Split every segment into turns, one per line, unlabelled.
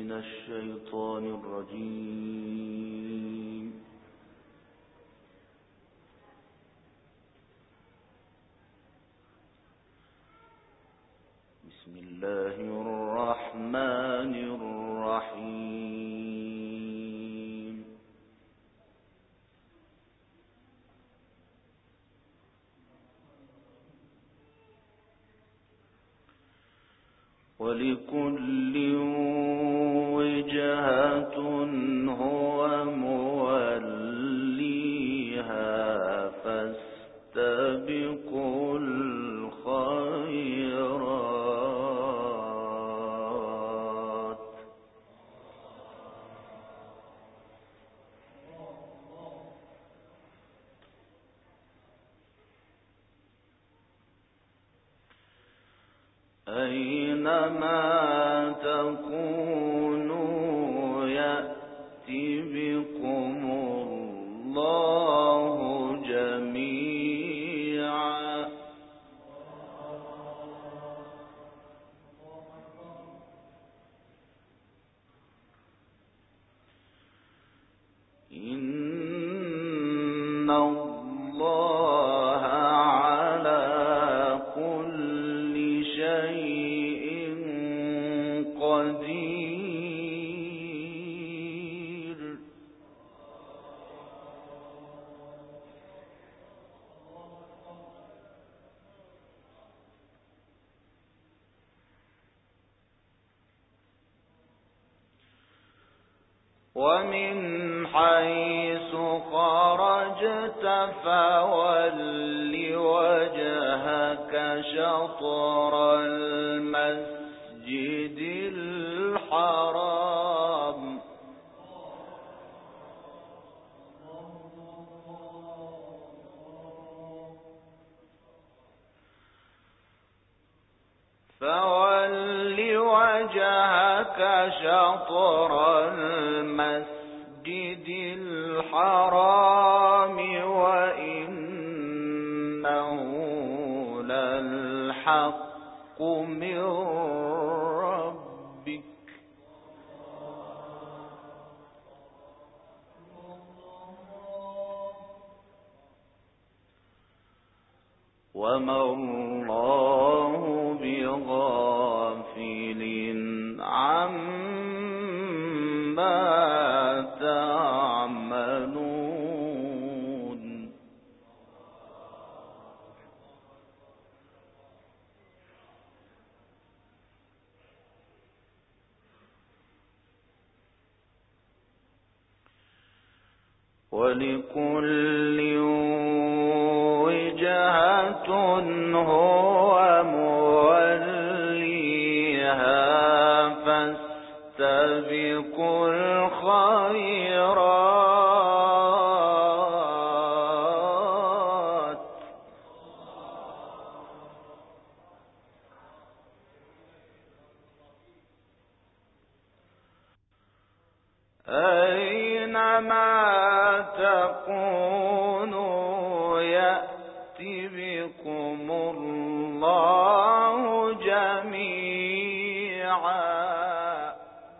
من الشيطان الرجيم. بسم الله الرحمن الرحيم. ولكل وجهة هو موليها فاستبقوا الخيرات أينما تكونوا يأتي بكم الله جميعا إن الله على كل شيء قدير. ومن حيث خرجت فول وجهك شطر المسجد الحرام فول وجهك شطر المسجد الحرام وإنه للحق من ربك وما الله بغافل عما تعملون. ولكل وجهة هو موليها فاستبقوا الخيرات أينما تكونوا يأتي بكم الله جميعا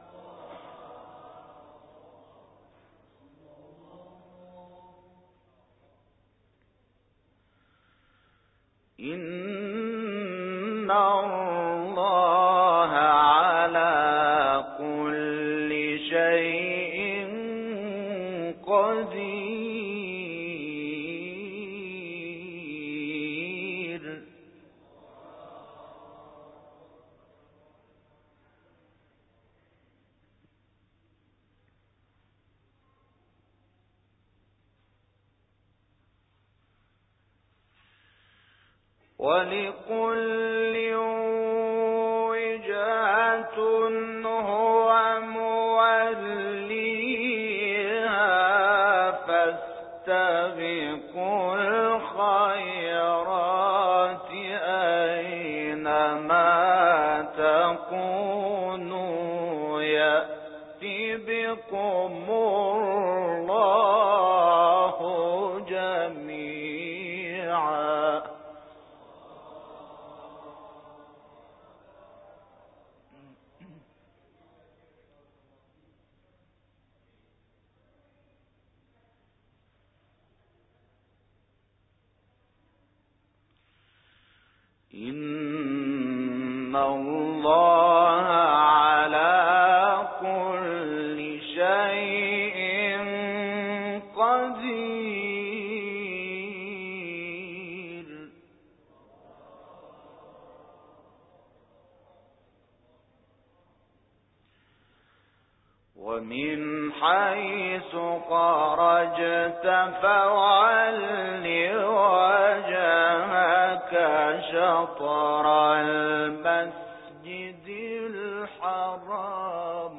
إن الله على كل شيء قدير. ولكل وجهة هو موليها فاستبقوا الخيرات أينما تكونوا يأتي بكم الله جميعا إن الله على كل شيء قدير. ومن حيث خرجت فول وجهك شطر المسجد الحرام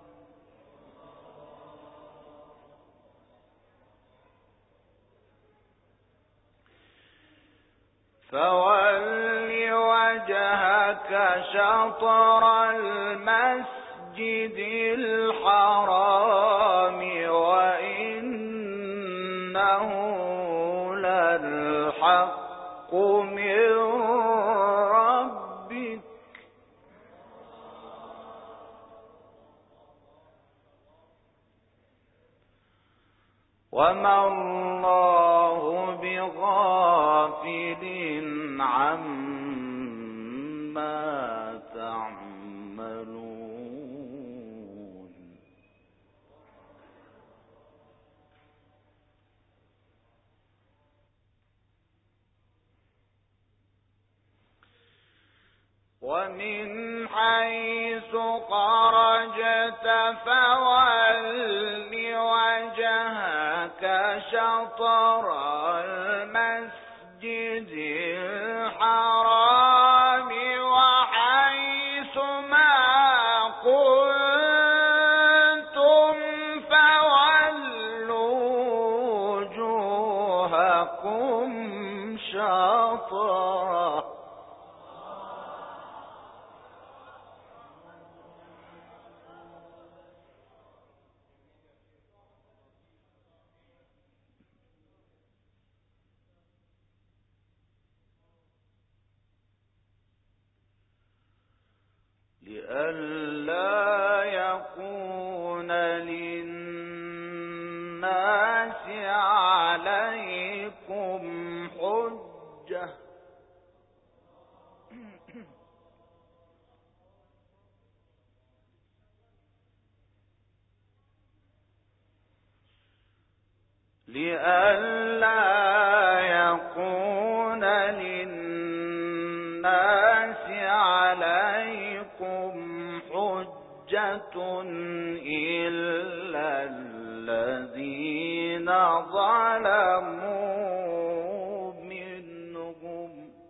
فول وجهك شطر المسجد الحرام وإنه للحق من ربك وما الله بغافل عما تعملون. ومن حيث خرجت فول وجهك شطر المسجد الحرام وحيث ما كنتم فولوا وجوهكم شطره لئلا يكون للناس عليكم حجة لئلا يكون للناس عليكم حجة إلا الذين ظلموا منهم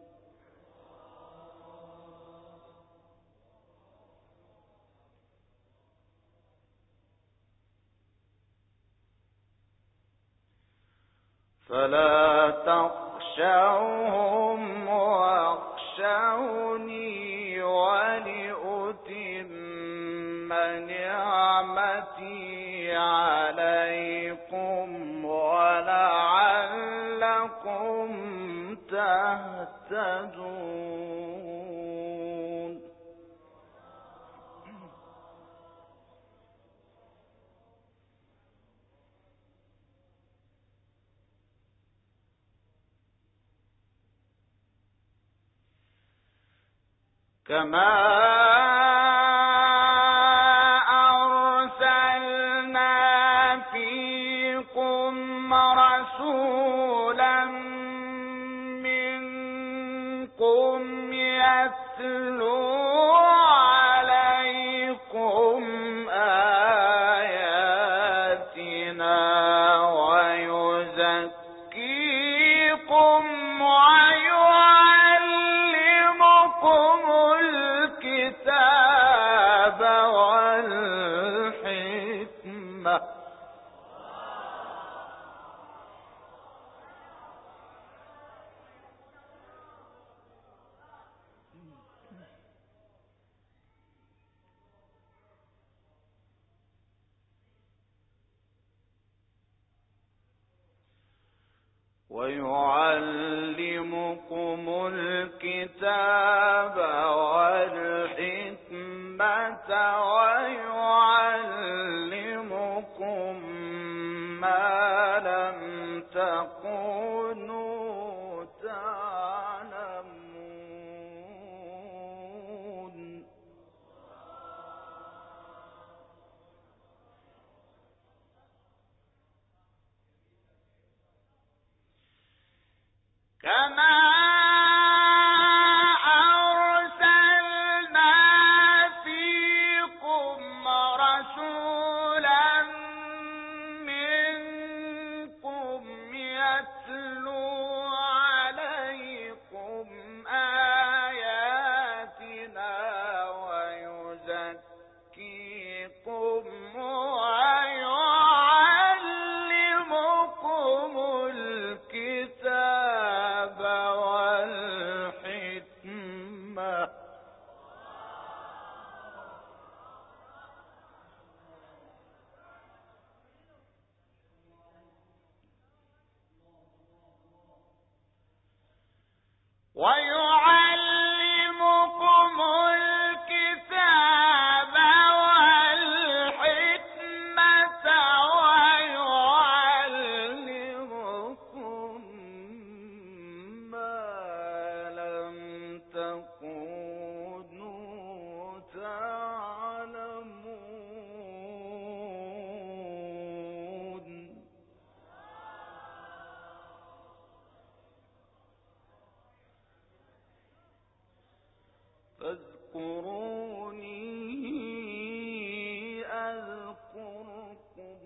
فلا تخشوهم واخشوني ولأتم نعمتي عليكم ولعلكم تهتدون. كما أرسلنا فيكم رسولا منكم يتلو عليكم آياتنا ويزكيكم ويعلمكم الكتاب والحكمة ويعلمكم الكتاب والحكمة ويعلمكم ما لم تكونوا تعلمون. كما أرسلنا فيكم رسولا منكم يتلو عليكم آياتنا ويزكيكم ويعلمكم الكتاب والحكمة ويعلمكم ما لم تكونوا تعلمون فاذكروني أذكركم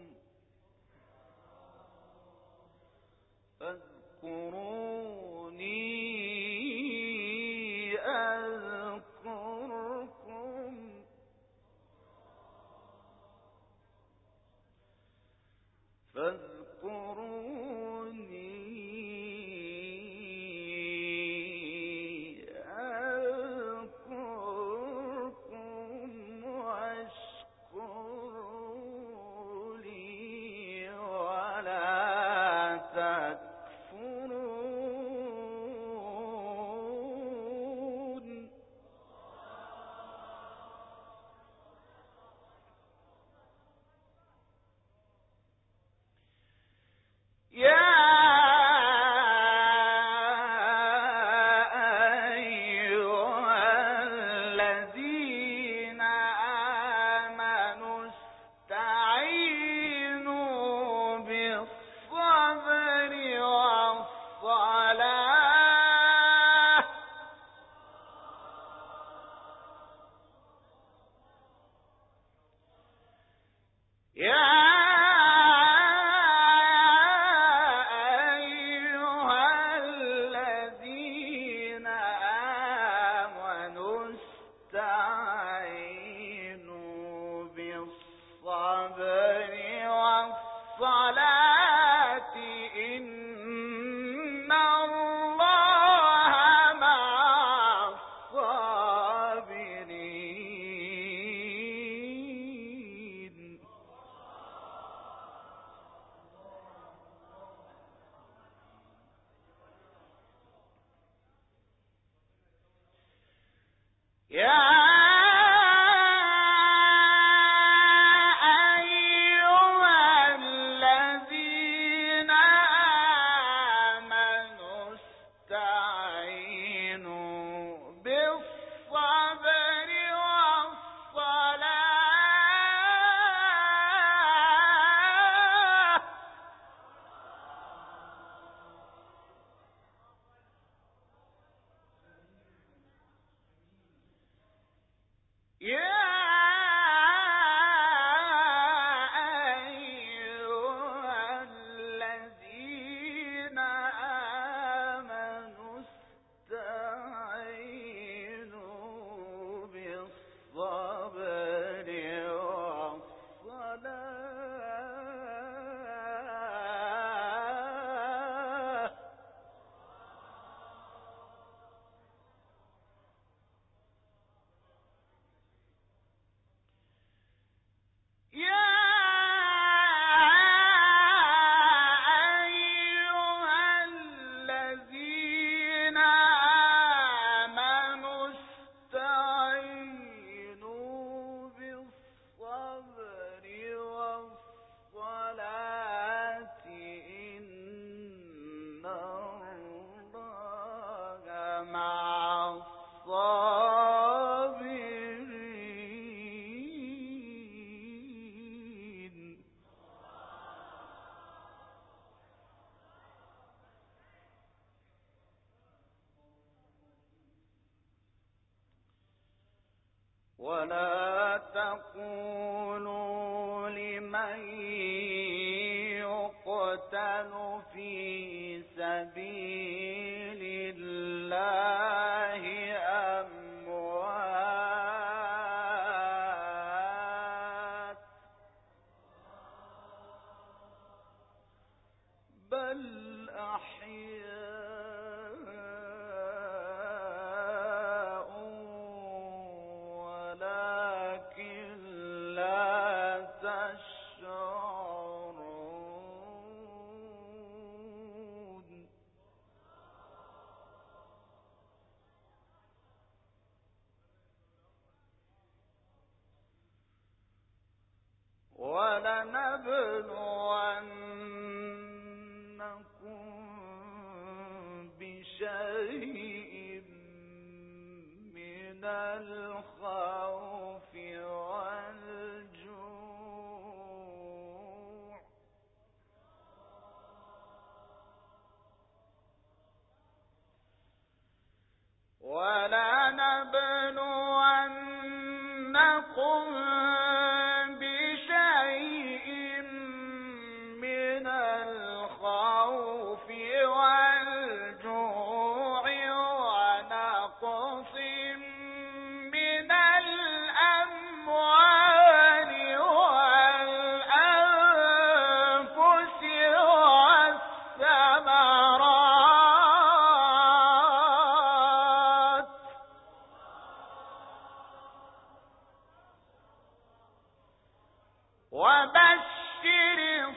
واشكروا لي ولا تكفرون يا أيها الذين آمنوا استعينوا بالصبر والصلاة يا أيها الذين آمنوا استعينوا بالصبر والصلاة إن الله مع الصابرين يا أيها الذين ولا تقولوا لمن يقتل في سبيل الله أموات، بل أحياء ولكن لا تشعرون. ولنبلونكم بشيء من الخوف والجوع ولنبلونكم بشيء من الخوف والجوع ونقص من الأموال والأنفس والثمرات وبشر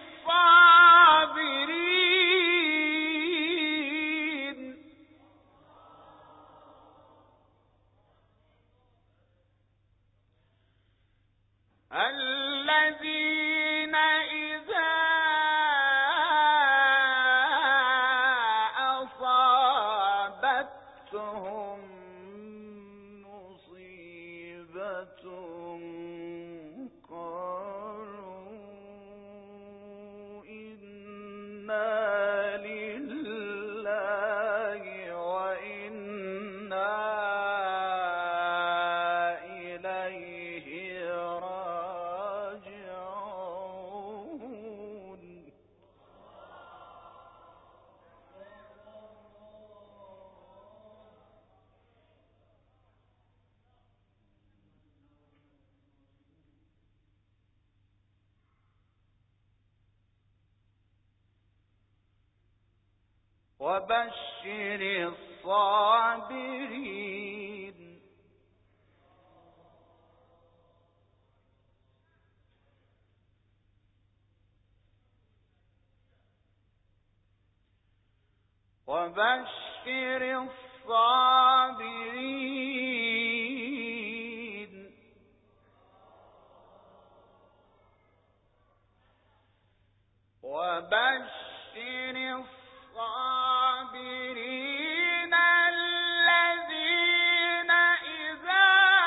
الصابرين الذين إذا أصابتهم مصيبة قالوا إنا لله وإنا إليه راجعون. وبشر الصابرين وبشر الصابرين وبشر الصابرين الذين إذا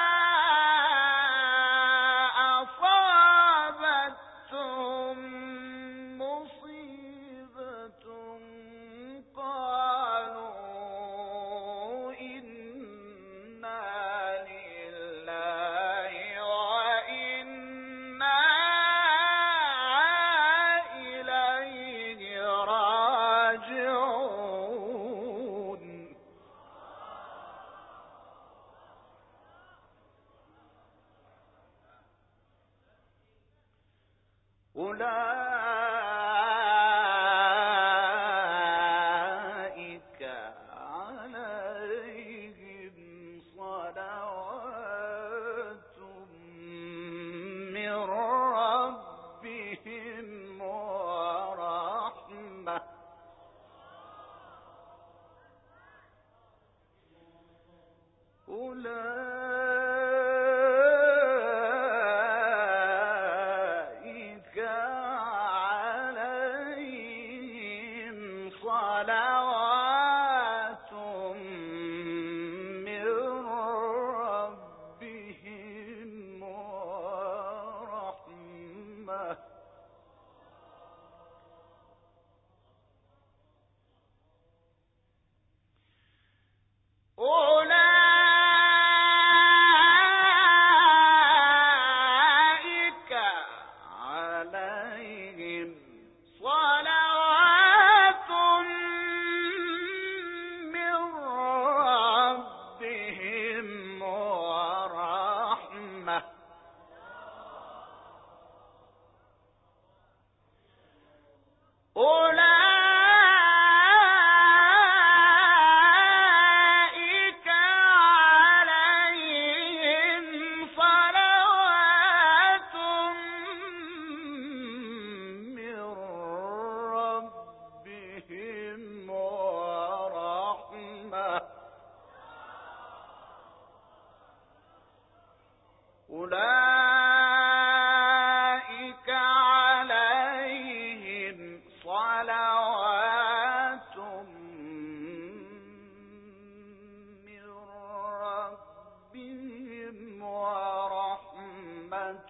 أصابتهم مصيبة قالوا إنا لله وإنا إليه راجعون. أولئك عليهم صلوات من ربهم ورحمة أولئك عليهم صلوات من ربهم ورحمة أولئك عليهم صلوات من ربهم ورحمة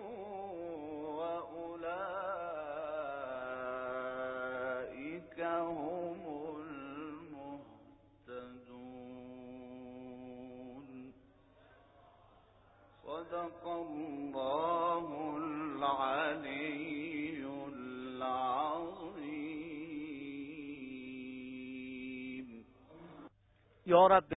وأولئك هم المهتدون. صدق الله العلي العظيم.
يا رب